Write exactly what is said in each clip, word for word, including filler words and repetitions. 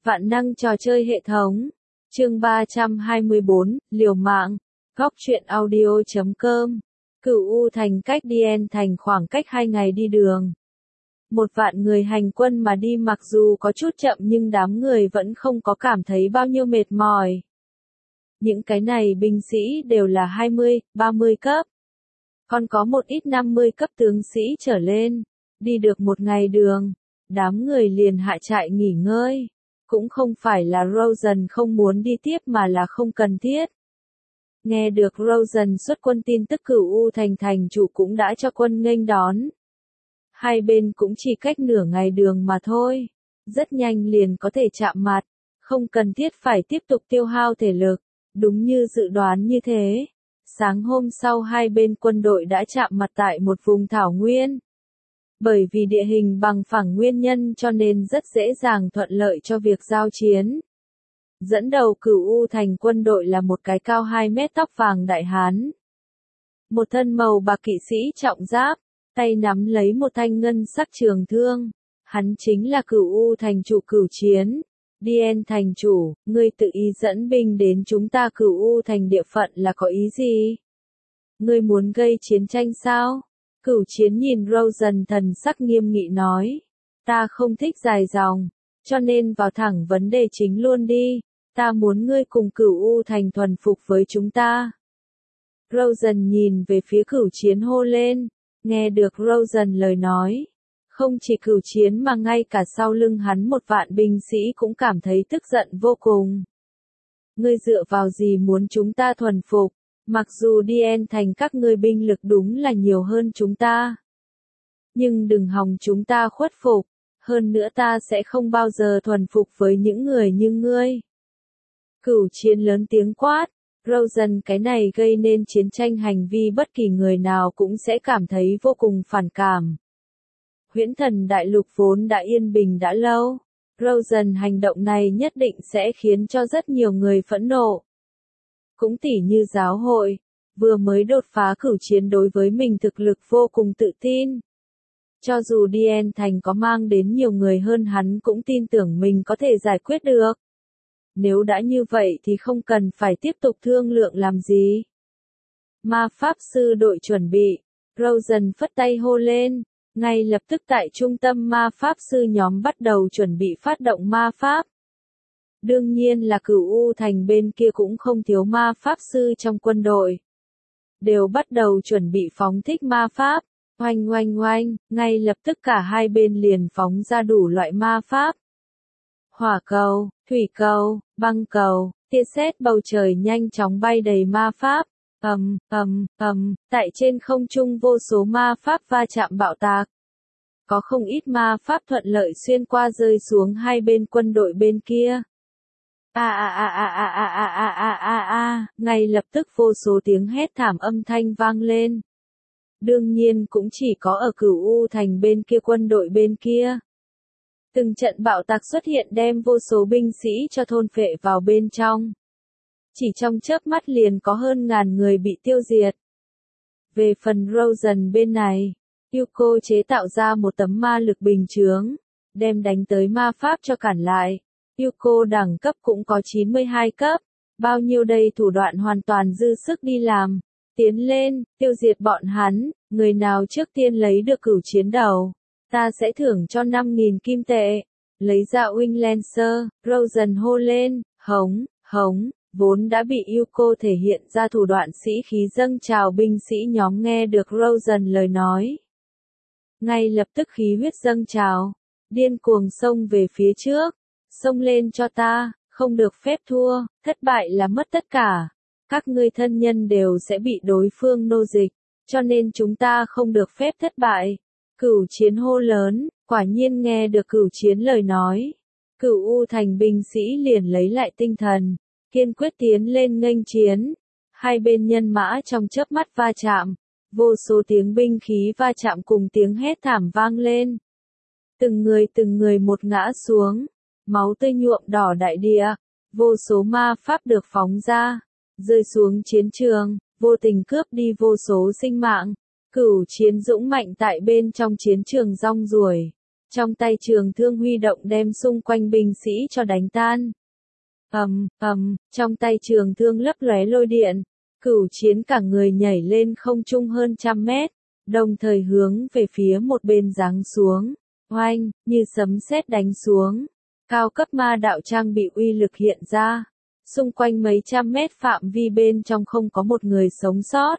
Vạn năng trò chơi hệ thống. Chương ba trăm hai mươi bốn, liều mạng. Góc truyện audio chấm com. Cửu U Thành cách Dien Thành khoảng cách hai ngày đi đường. Một vạn người hành quân mà đi mặc dù có chút chậm nhưng đám người vẫn không có cảm thấy bao nhiêu mệt mỏi. Những cái này binh sĩ đều là hai mươi, ba mươi cấp. Còn có một ít năm mươi cấp tướng sĩ trở lên. Đi được một ngày đường, đám người liền hạ trại nghỉ ngơi. Cũng không phải là Rosen không muốn đi tiếp mà là không cần thiết. Nghe được Rosen xuất quân tin tức Cửu U Thành thành chủ cũng đã cho quân nghênh đón. Hai bên cũng chỉ cách nửa ngày đường mà thôi. Rất nhanh liền có thể chạm mặt. Không cần thiết phải tiếp tục tiêu hao thể lực. Đúng như dự đoán như thế. Sáng hôm sau hai bên quân đội đã chạm mặt tại một vùng thảo nguyên. Bởi vì địa hình bằng phẳng nguyên nhân cho nên rất dễ dàng thuận lợi cho việc giao chiến. Dẫn đầu Cửu U Thành quân đội là một cái cao hai mét tóc vàng đại hán. Một thân màu bạc kỵ sĩ trọng giáp, tay nắm lấy một thanh ngân sắc trường thương. Hắn chính là Cửu U Thành chủ Cửu Chiến. Dien thành chủ, ngươi tự ý dẫn binh đến chúng ta Cửu U Thành địa phận là có ý gì? Ngươi muốn gây chiến tranh sao? Cửu Chiến nhìn Rosen thần sắc nghiêm nghị nói. Ta không thích dài dòng, cho nên vào thẳng vấn đề chính luôn đi. Ta muốn ngươi cùng Cửu U Thành thuần phục với chúng ta. Rosen nhìn về phía Cửu Chiến hô lên. Nghe được Rosen lời nói. Không chỉ Cửu Chiến mà ngay cả sau lưng hắn một vạn binh sĩ cũng cảm thấy tức giận vô cùng. Ngươi dựa vào gì muốn chúng ta thuần phục? Mặc dù Dien Thành các ngươi binh lực đúng là nhiều hơn chúng ta. Nhưng đừng hòng chúng ta khuất phục. Hơn nữa ta sẽ không bao giờ thuần phục với những người như ngươi. Cửu Chiến lớn tiếng quát. Rosen cái này gây nên chiến tranh hành vi bất kỳ người nào cũng sẽ cảm thấy vô cùng phản cảm. Huyễn Thần Đại Lục vốn đã yên bình đã lâu. Rosen hành động này nhất định sẽ khiến cho rất nhiều người phẫn nộ. Cũng tỉ như giáo hội, vừa mới đột phá Cửu Chiến đối với mình thực lực vô cùng tự tin. Cho dù Dien Thành có mang đến nhiều người hơn hắn cũng tin tưởng mình có thể giải quyết được. Nếu đã như vậy thì không cần phải tiếp tục thương lượng làm gì. Ma Pháp Sư đội chuẩn bị. Rosen phất tay hô lên. Ngay lập tức tại trung tâm ma pháp sư nhóm bắt đầu chuẩn bị phát động ma pháp. Đương nhiên là Cửu U Thành bên kia cũng không thiếu ma pháp sư trong quân đội. Đều bắt đầu chuẩn bị phóng thích ma pháp. Oanh oanh oanh, ngay lập tức cả hai bên liền phóng ra đủ loại ma pháp. Hỏa cầu, thủy cầu, băng cầu, tia sét bầu trời nhanh chóng bay đầy ma pháp. Ầm, ầm, ầm, tại trên không trung vô số ma pháp va chạm bạo tạc. Có không ít ma pháp thuận lợi xuyên qua rơi xuống hai bên quân đội bên kia. A a a a a a a a a a a, ngay lập tức vô số tiếng hét thảm âm thanh vang lên. Đương nhiên cũng chỉ có ở Cửu U Thành bên kia quân đội bên kia. Từng trận bạo tạc xuất hiện đem vô số binh sĩ cho thôn phệ vào bên trong. Chỉ trong chớp mắt liền có hơn ngàn người bị tiêu diệt. Về phần Rosen bên này, Yuko chế tạo ra một tấm ma lực bình chướng, đem đánh tới ma pháp cho cản lại. Yuko đẳng cấp cũng có chín mươi hai cấp, bao nhiêu đây thủ đoạn hoàn toàn dư sức đi làm. Tiến lên, tiêu diệt bọn hắn, người nào trước tiên lấy được Cửu Chiến đầu, ta sẽ thưởng cho năm nghìn kim tệ. Lấy ra Wing Lancer, Rosen hô lên, hống, hống. Vốn đã bị Yuko thể hiện ra thủ đoạn sĩ khí dâng trào binh sĩ nhóm nghe được Rosen lời nói. Ngay lập tức khí huyết dâng trào, điên cuồng xông về phía trước, xông lên cho ta, không được phép thua, thất bại là mất tất cả. Các ngươi thân nhân đều sẽ bị đối phương nô dịch, cho nên chúng ta không được phép thất bại. Cửu Chiến hô lớn, quả nhiên nghe được Cửu Chiến lời nói. Cửu U Thành binh sĩ liền lấy lại tinh thần. Kiên quyết tiến lên nghênh chiến. Hai bên nhân mã trong chớp mắt va chạm. Vô số tiếng binh khí va chạm cùng tiếng hét thảm vang lên. Từng người từng người một ngã xuống. Máu tươi nhuộm đỏ đại địa. Vô số ma pháp được phóng ra. Rơi xuống chiến trường. Vô tình cướp đi vô số sinh mạng. Cửu Chiến dũng mạnh tại bên trong chiến trường rong ruổi. Trong tay trường thương huy động đem xung quanh binh sĩ cho đánh tan. Ầm, ầm, trong tay trường thương lấp lóe lôi điện, Cửu Chiến cả người nhảy lên không trung hơn trăm mét, đồng thời hướng về phía một bên giáng xuống, oanh, như sấm sét đánh xuống. Cao cấp ma đạo trang bị uy lực hiện ra, xung quanh mấy trăm mét phạm vi bên trong không có một người sống sót.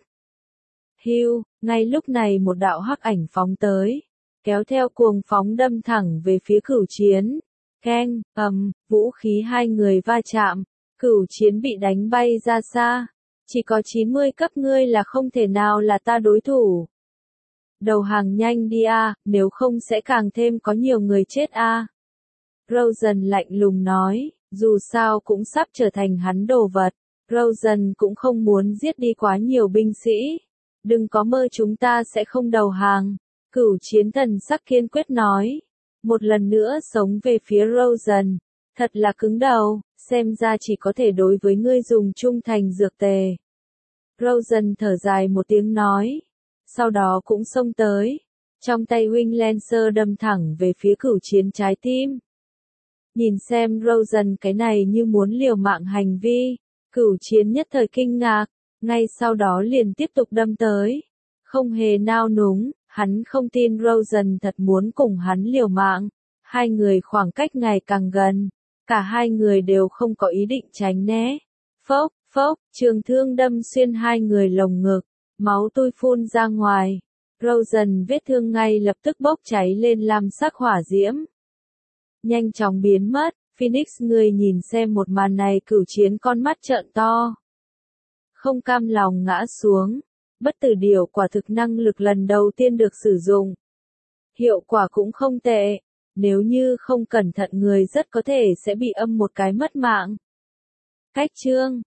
Hưu, ngay lúc này một đạo hắc ảnh phóng tới, kéo theo cuồng phóng đâm thẳng về phía Cửu Chiến. Keng, ầm, vũ khí hai người va chạm, Cửu Chiến bị đánh bay ra xa. Chỉ có chín mươi cấp ngươi là không thể nào là ta đối thủ. Đầu hàng nhanh đi a, nếu không sẽ càng thêm có nhiều người chết a. Rosen lạnh lùng nói, dù sao cũng sắp trở thành hắn đồ vật. Rosen cũng không muốn giết đi quá nhiều binh sĩ. Đừng có mơ chúng ta sẽ không đầu hàng. Cửu Chiến thần sắc kiên quyết nói. Một lần nữa sống về phía Rosen. Thật là cứng đầu, xem ra chỉ có thể đối với ngươi dùng trung thành dược tề. Rosen thở dài một tiếng nói. Sau đó cũng xông tới. Trong tay Wing Lancer đâm thẳng về phía Cửu Chiến trái tim. Nhìn xem Rosen cái này như muốn liều mạng hành vi. Cửu Chiến nhất thời kinh ngạc. Ngay sau đó liền tiếp tục đâm tới. Không hề nao núng, hắn không tin Rosen thật muốn cùng hắn liều mạng. Hai người khoảng cách ngày càng gần. Cả hai người đều không có ý định tránh né. Phốc, phốc, trường thương đâm xuyên hai người lồng ngực. Máu tươi phun ra ngoài. Rosen vết thương ngay lập tức bốc cháy lên lam sắc hỏa diễm. Nhanh chóng biến mất. Phoenix người nhìn xem một màn này, Cửu Chiến con mắt trợn to. Không cam lòng ngã xuống. Bất tử điểu quả thực năng lực lần đầu tiên được sử dụng. Hiệu quả cũng không tệ. Nếu như không cẩn thận người rất có thể sẽ bị âm một cái mất mạng. Cách chương